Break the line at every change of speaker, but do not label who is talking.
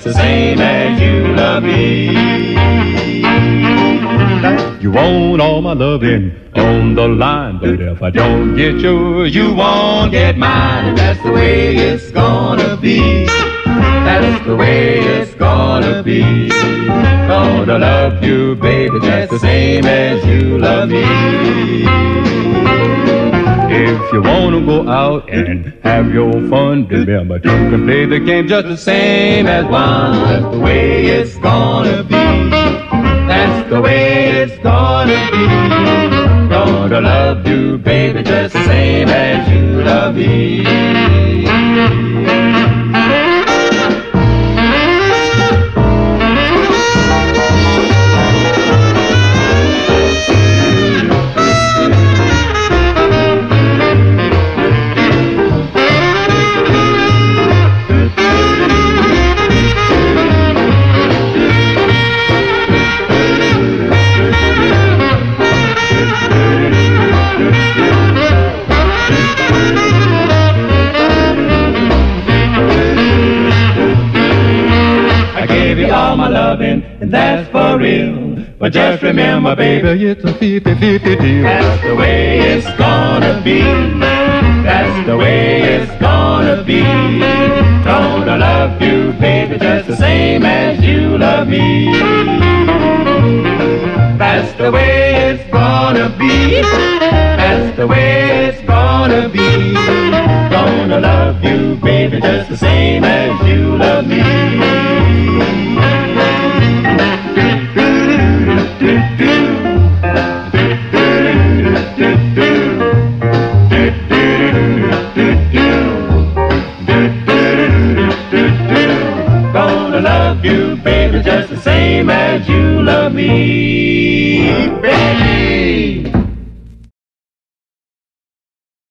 the same as you love me.
You want all my loving on the line, but if I don't get yours, you won't get mine.
That's the way it's gonna be. That's the way it's gonna be. Gonna love you, baby, just the same as you love me.
If you wanna go out and have your fun, remember two can play the game just the same as one.
That's the way it's gonna be. That's the way it's gonna be. Gonna love you, baby, just the same as you love me. All my loving, and that's for real. But just remember, baby,
it's a 50-50 deal.
That's the way it's gonna be. That's the way it's gonna be. Gonna love you, baby, just the same as you love me. That's the way it's gonna be. That's the way it's gonna be. Gonna love you, baby, just the same as you love me. Gonna love you, baby, just the same as you love me, baby.